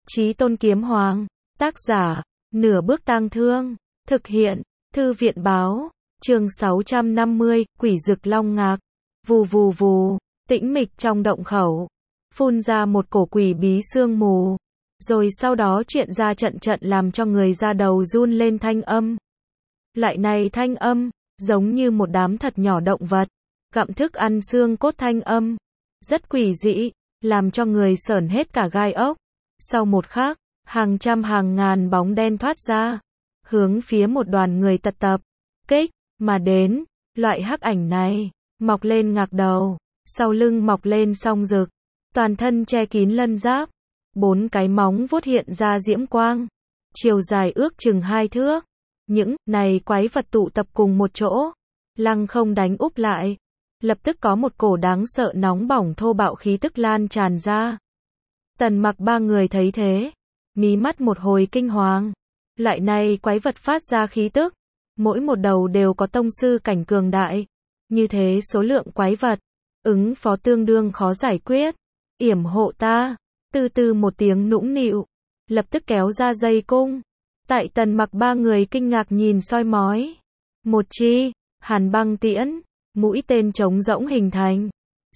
Chí Tôn Kiếm Hoàng. Tác giả, Nửa Bước Tang Thương. Thực hiện, Thư viện Báo. Chương 650, Quỷ Dực Long Ngạc. Vù vù vù, tĩnh mịch trong động khẩu. Phun ra một cổ quỷ bí sương mù. Rồi sau đó chuyện ra trận trận làm cho người da đầu run lên thanh âm. Lại này thanh âm, giống như một đám thật nhỏ động vật. Gặm thức ăn xương cốt thanh âm. Rất quỷ dị, làm cho người sởn hết cả gai ốc. Sau một khắc, hàng trăm hàng ngàn bóng đen thoát ra. Hướng phía một đoàn người tập kích mà đến. Loại hắc ảnh này, mọc lên ngạc đầu, sau lưng mọc lên song rực. Toàn thân che kín lân giáp. 4 cái móng vuốt hiện ra diễm quang. Chiều dài ước chừng 2 thước. Những này quái vật tụ tập cùng một chỗ. Lăng không đánh úp lại. Lập tức có một cổ đáng sợ nóng bỏng thô bạo khí tức lan tràn ra. Tần Mặc ba người thấy thế, mí mắt một hồi kinh hoàng. Loại này quái vật phát ra khí tức, mỗi một đầu đều có tông sư cảnh cường đại. Như thế số lượng quái vật, ứng phó tương đương khó giải quyết. Yểm hộ ta. Từ từ một tiếng nũng nịu, lập tức kéo ra dây cung. Tại Tần Mặc ba người kinh ngạc nhìn soi mói. Một chi, hàn băng tiễn, mũi tên trống rỗng hình thành.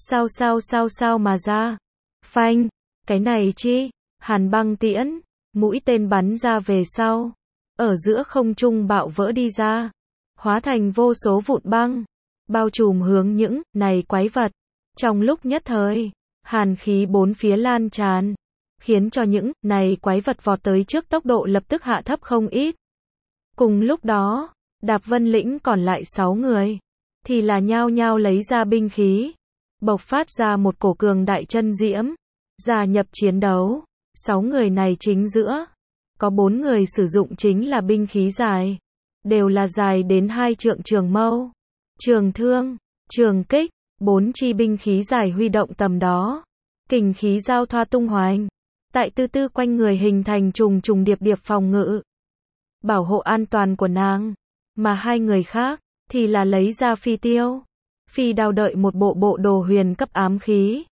Sao mà ra. Phanh, cái này chi, hàn băng tiễn, mũi tên bắn ra về sau. Ở giữa không trung bạo vỡ đi ra. Hóa thành vô số vụn băng. Bao trùm hướng những này quái vật. Trong lúc nhất thời, hàn khí bốn phía lan tràn. Khiến cho những này quái vật vọt tới trước tốc độ lập tức hạ thấp không ít. Cùng lúc đó, Đạp Vân Lĩnh còn lại 6 người. Thì là nhao nhao lấy ra binh khí. Bộc phát ra một cổ cường đại chân diễm. Gia nhập chiến đấu. 6 người này chính giữa. Có 4 người sử dụng chính là binh khí dài. Đều là dài đến 2 trượng trường mâu. Trường thương, trường kích. 4 chi binh khí dài huy động tầm đó. Kình khí giao thoa tung hoành. Tại tư tư quanh người hình thành trùng trùng điệp điệp phòng ngự. Bảo hộ an toàn của nàng. Mà 2 người khác, thì là lấy ra phi tiêu. Phi đao đợi một bộ đồ huyền cấp ám khí.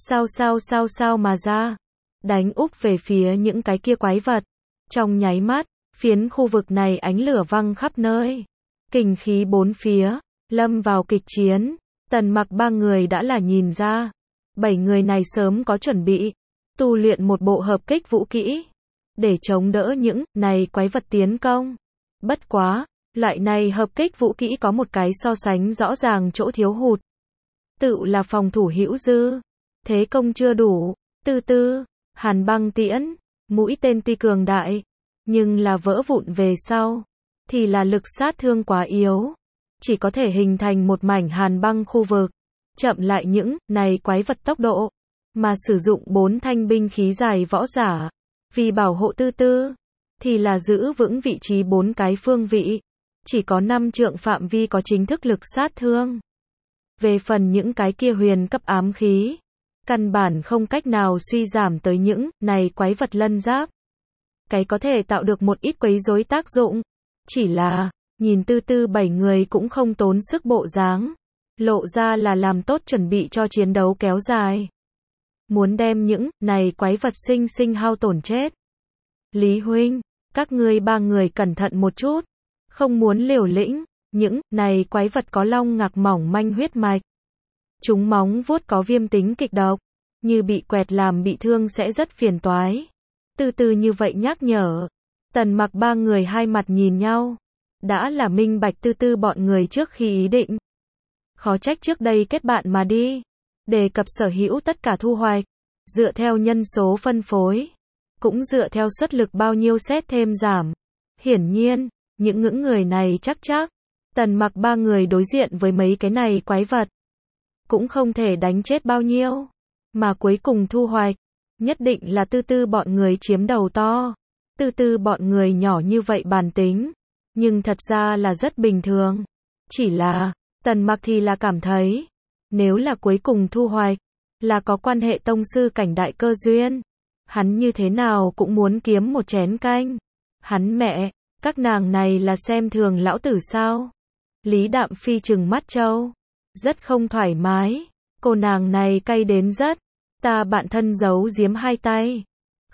Sao mà ra. Đánh úp về phía những cái kia quái vật. Trong nháy mắt, phiến khu vực này ánh lửa văng khắp nơi. Kình khí bốn phía, lâm vào kịch chiến. Tần Mặc ba người đã là nhìn ra. 7 người này sớm có chuẩn bị. Tu luyện một bộ hợp kích vũ kỹ. Để chống đỡ những này quái vật tiến công. Bất quá, loại này hợp kích vũ kỹ có một cái so sánh rõ ràng chỗ thiếu hụt. Tự là phòng thủ hữu dư. Thế công chưa đủ. Tư, hàn băng tiễn, mũi tên tuy cường đại. Nhưng là vỡ vụn về sau. Thì là lực sát thương quá yếu. Chỉ có thể hình thành một mảnh hàn băng khu vực. Chậm lại những này quái vật tốc độ. Mà sử dụng 4 thanh binh khí dài võ giả. Vì bảo hộ tư. Thì là giữ vững vị trí 4 cái phương vị. Chỉ có 5 trượng phạm vi có chính thức lực sát thương. Về phần những cái kia huyền cấp ám khí. Căn bản không cách nào suy giảm tới những này quái vật lân giáp. Cái có thể tạo được một ít quấy rối tác dụng. Chỉ là, nhìn tư 7 người cũng không tốn sức bộ dáng. Lộ ra là làm tốt chuẩn bị cho chiến đấu kéo dài. Muốn đem những này quái vật sinh hao tổn chết. Lý huynh, các ngươi 3 người cẩn thận một chút. Không muốn liều lĩnh, những này quái vật có long ngạc mỏng manh huyết mạch. Chúng móng vuốt có viêm tính kịch độc. Như bị quẹt làm bị thương sẽ rất phiền toái. Từ như vậy nhắc nhở. Tần Mặc 3 người hai mặt nhìn nhau. Đã là minh bạch tư bọn người trước khi ý định. Khó trách trước đây kết bạn mà đi. Đề cập sở hữu tất cả thu hoạch. Dựa theo nhân số phân phối. Cũng dựa theo suất lực bao nhiêu xét thêm giảm. Hiển nhiên, những người này chắc. Tần Mặc 3 người đối diện với mấy cái này quái vật. Cũng không thể đánh chết bao nhiêu. Mà cuối cùng thu hoạch. Nhất định là tư bọn người chiếm đầu to. Tư bọn người nhỏ như vậy bản tính. Nhưng thật ra là rất bình thường. Chỉ là, Tần Mặc thì là cảm thấy. Nếu là cuối cùng thu hoạch. Là có quan hệ tông sư cảnh đại cơ duyên. Hắn như thế nào cũng muốn kiếm một chén canh. Hắn mẹ, các nàng này là xem thường lão tử sao? Lý Đạm Phi trừng mắt trâu. Rất không thoải mái. Cô nàng này cay đến rất. Ta bạn thân giấu giếm hai tay.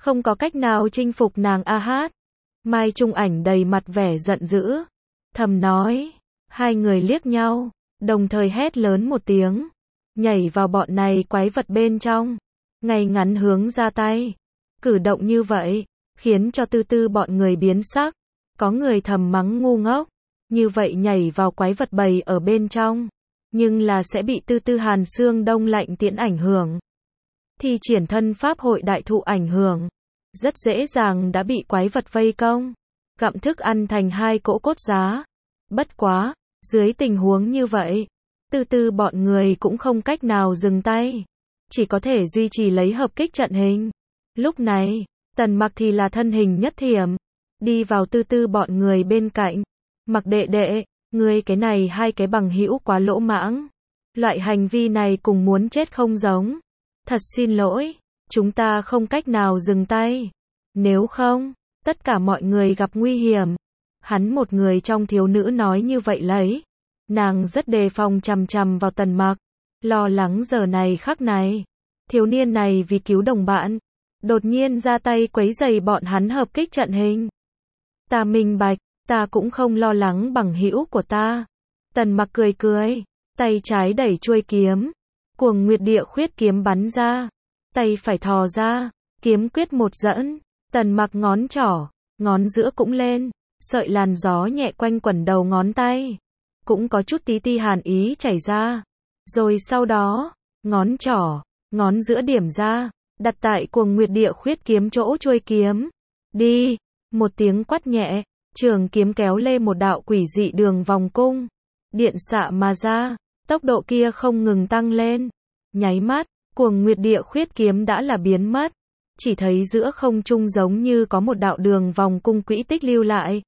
không có cách nào chinh phục nàng a hát. Mai Trung Ảnh đầy mặt vẻ giận dữ, thầm nói, hai người liếc nhau, đồng thời hét lớn một tiếng, nhảy vào bọn này quái vật bên trong, ngay ngắn hướng ra tay. Cử động như vậy, khiến cho Tư Tư bọn người biến sắc, có người thầm mắng ngu ngốc, như vậy nhảy vào quái vật bầy ở bên trong, nhưng là sẽ bị Tư Tư hàn xương đông lạnh tiễn ảnh hưởng. Thi triển thân pháp hội đại thụ ảnh hưởng, rất dễ dàng đã bị quái vật vây công, gặm thức ăn thành hai cỗ cốt giá. Bất quá, dưới tình huống như vậy, Tư Tư bọn người cũng không cách nào dừng tay, chỉ có thể duy trì lấy hợp kích trận hình. Lúc này, Tần Mặc thì là thân hình nhất thiểm, đi vào Tư Tư bọn người bên cạnh. Mặc đệ đệ, ngươi cái này hai cái bằng hữu quá lỗ mãng. Loại hành vi này cùng muốn chết không giống. Thật xin lỗi, chúng ta không cách nào dừng tay. Nếu không, tất cả mọi người gặp nguy hiểm. Hắn một người trong thiếu nữ nói như vậy lấy. Nàng rất đề phòng chằm chằm vào Tần Mặc, lo lắng giờ này khắc này. Thiếu niên này vì cứu đồng bạn, đột nhiên ra tay quấy rầy bọn hắn hợp kích trận hình. Ta minh bạch, ta cũng không lo lắng bằng hữu của ta. Tần Mặc cười cười, tay trái đẩy chuôi kiếm, Cuồng Nguyệt Địa Khuyết kiếm bắn ra, tay phải thò ra, kiếm quyết một dẫn, Tần Mặc ngón trỏ, ngón giữa cũng lên, sợi làn gió nhẹ quanh quẩn đầu ngón tay, cũng có chút tí ti hàn ý chảy ra. Rồi sau đó, ngón trỏ, ngón giữa điểm ra, đặt tại Cuồng Nguyệt Địa Khuyết kiếm chỗ chuôi kiếm. Đi, một tiếng quát nhẹ, trường kiếm kéo lê một đạo quỷ dị đường vòng cung, điện xạ mà ra, tốc độ kia không ngừng tăng lên. Nháy mắt, Cuồng Nguyệt Địa Khuyết kiếm đã là biến mất, chỉ thấy giữa không trung giống như có một đạo đường vòng cung quỹ tích lưu lại.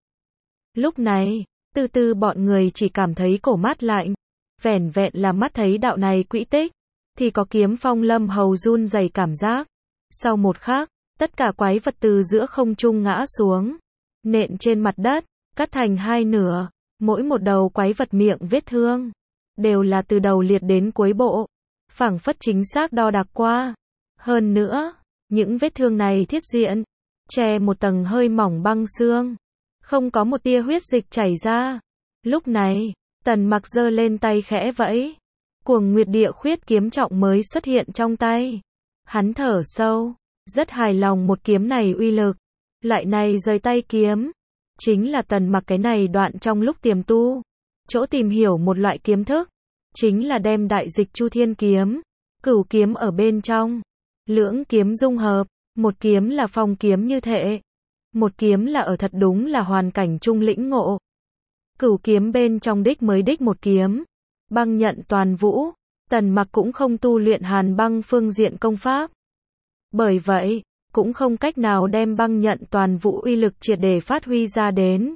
Lúc này, Tư Tư bọn người chỉ cảm thấy cổ mát lạnh, vẻn vẹn là mắt thấy đạo này quỹ tích, thì có kiếm phong lâm hầu run rẩy cảm giác. Sau một khắc, tất cả quái vật từ giữa không trung ngã xuống, nện trên mặt đất, cắt thành hai nửa, mỗi một đầu quái vật miệng vết thương, đều là từ đầu liệt đến cuối bộ, phảng phất chính xác đo đạc qua. Hơn nữa, những vết thương này thiết diện, che một tầng hơi mỏng băng xương, không có một tia huyết dịch chảy ra. Lúc này, Tần Mặc giơ lên tay khẽ vẫy, Cuồng Nguyệt Địa Khuyết kiếm trọng mới xuất hiện trong tay. Hắn thở sâu, rất hài lòng một kiếm này uy lực. Lại này rời tay kiếm, chính là Tần Mặc cái này đoạn trong lúc tiềm tu, chỗ tìm hiểu một loại kiếm thức, chính là đem đại dịch Chu Thiên kiếm, Cửu kiếm ở bên trong, lưỡng kiếm dung hợp, một kiếm là phong kiếm như thể, một kiếm là ở thật đúng là hoàn cảnh trung lĩnh ngộ. Cửu kiếm bên trong đích mới đích một kiếm, băng nhận toàn vũ. Tần Mặc cũng không tu luyện hàn băng phương diện công pháp, bởi vậy cũng không cách nào đem băng nhận toàn vũ uy lực triệt để phát huy ra đến.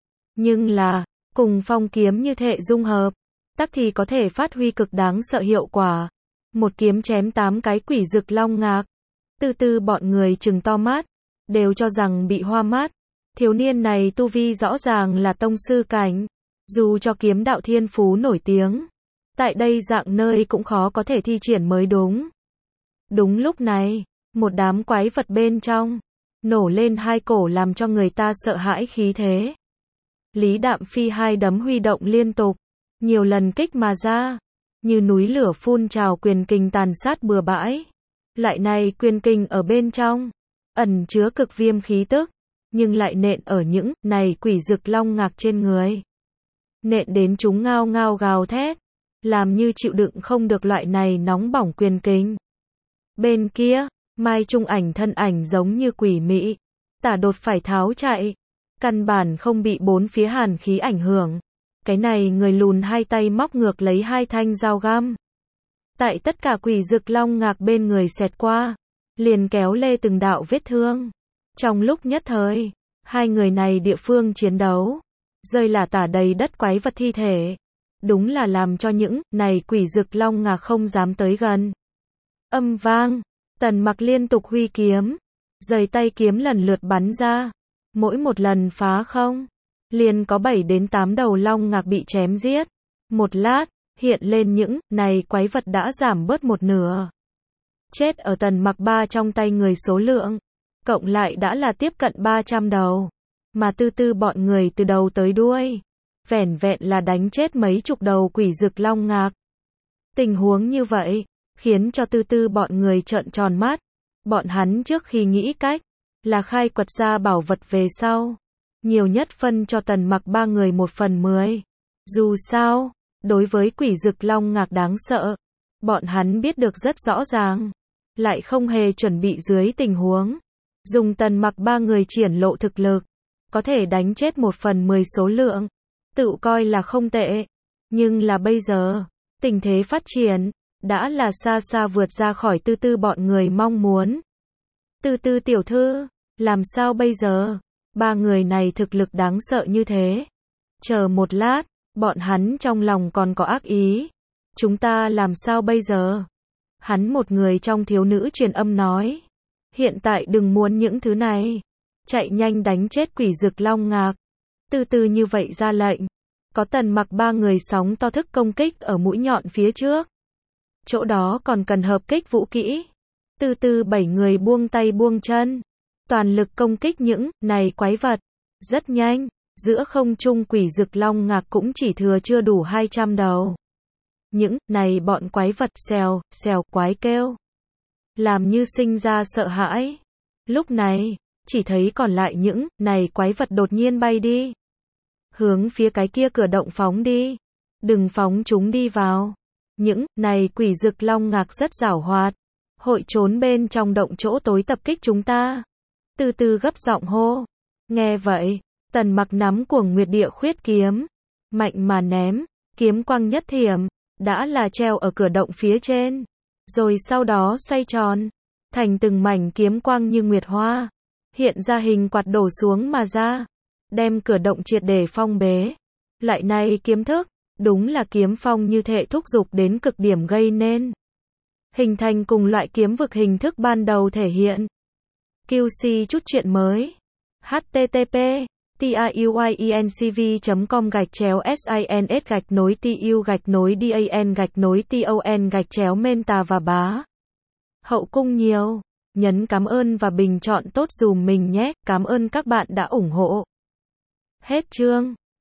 Nhưng là, cùng phong kiếm như thể dung hợp, tắc thì có thể phát huy cực đáng sợ hiệu quả. Một kiếm chém 8 cái quỷ dực long ngạc. Tư Tư bọn người trừng to mắt, đều cho rằng bị hoa mắt. Thiếu niên này tu vi rõ ràng là tông sư cảnh, dù cho kiếm đạo thiên phú nổi tiếng, tại đây dạng nơi cũng khó có thể thi triển mới đúng. Đúng lúc này, một đám quái vật bên trong, nổ lên hai cổ làm cho người ta sợ hãi khí thế. Lý Đạm Phi hai đấm huy động liên tục, nhiều lần kích mà ra, như núi lửa phun trào quyền kình tàn sát bừa bãi. Lại này quyền kình ở bên trong, ẩn chứa cực viêm khí tức, nhưng lại nện ở những này quỷ dực long ngạc trên người. Nện đến chúng ngao ngao gào thét, làm như chịu đựng không được loại này nóng bỏng quyền kình. Bên kia, Mai Trung Ảnh thân ảnh giống như quỷ mị, tả đột phải tháo chạy, căn bản không bị bốn phía hàn khí ảnh hưởng. Cái này người lùn hai tay móc ngược lấy hai thanh dao găm, tại tất cả quỷ dực long ngạc bên người xẹt qua, liền kéo lê từng đạo vết thương. Trong lúc nhất thời, hai người này địa phương chiến đấu, rơi là tả đầy đất quái vật thi thể, đúng là làm cho những này quỷ dực long ngạc không dám tới gần. Âm vang, Tần Mặc liên tục huy kiếm, giày tay kiếm lần lượt bắn ra, mỗi một lần phá không, liền có 7 đến 8 đầu long ngạc bị chém giết. Một lát, hiện lên những này quái vật đã giảm bớt một nửa. Chết ở Tần Mặc ba trong tay người số lượng, cộng lại đã là tiếp cận 300 đầu. Mà Tư Tư bọn người từ đầu tới đuôi, vẻn vẹn là đánh chết mấy chục đầu quỷ dực long ngạc. Tình huống như vậy, khiến cho Tư Tư bọn người trợn tròn mắt. Bọn hắn trước khi nghĩ cách, là khai quật ra bảo vật về sau. Nhiều nhất phân cho Tần Mặc ba người 1/10. Dù sao, đối với quỷ dực long ngạc đáng sợ, bọn hắn biết được rất rõ ràng. Lại không hề chuẩn bị dưới tình huống. Dùng Tần Mặc ba người triển lộ thực lực, có thể đánh chết 1/10 số lượng. Tự coi là không tệ. Nhưng là bây giờ, tình thế phát triển, đã là xa xa vượt ra khỏi Tư Tư bọn người mong muốn. Tư Tư tiểu thư, làm sao bây giờ? Ba người này thực lực đáng sợ như thế. Chờ một lát, bọn hắn trong lòng còn có ác ý. Chúng ta làm sao bây giờ? Hắn một người trong thiếu nữ truyền âm nói. Hiện tại đừng muốn những thứ này. Chạy nhanh đánh chết quỷ dực long ngạc. Tư Tư như vậy ra lệnh. Có Tần Mặc ba người sóng to thức công kích ở mũi nhọn phía trước. Chỗ đó còn cần hợp kích vũ kỹ. Tư Tư 7 người buông tay buông chân. Toàn lực công kích những này quái vật. Rất nhanh, giữa không trung quỷ dực long ngạc cũng chỉ thừa chưa đủ 200 đầu. Những này bọn quái vật xèo, xèo quái kêu. Làm như sinh ra sợ hãi. Lúc này, chỉ thấy còn lại những này quái vật đột nhiên bay đi. Hướng phía cái kia cửa động phóng đi. Đừng phóng chúng đi vào. Những này quỷ dực long ngạc rất giảo hoạt. Hội trốn bên trong động chỗ tối tập kích chúng ta. Tư Tư gấp giọng hô. Nghe vậy, Tần Mặc nắm Cuồng Nguyệt Địa Khuyết kiếm. Mạnh mà ném, kiếm quang nhất thiểm. Đã là treo ở cửa động phía trên. Rồi sau đó xoay tròn. Thành từng mảnh kiếm quang như nguyệt hoa. Hiện ra hình quạt đổ xuống mà ra. Đem cửa động triệt để phong bế. Lại này kiếm thức, đúng là kiếm phong như thể thúc giục đến cực điểm gây nên. Hình thành cùng loại kiếm vực hình thức ban đầu thể hiện. QC chút chuyện mới. http tiuyencv.com/sins-dan-ton-menta và bá. Hậu cung nhiều. Nhấn cảm ơn và bình chọn tốt dùm mình nhé. Cảm ơn các bạn đã ủng hộ. Hết chương.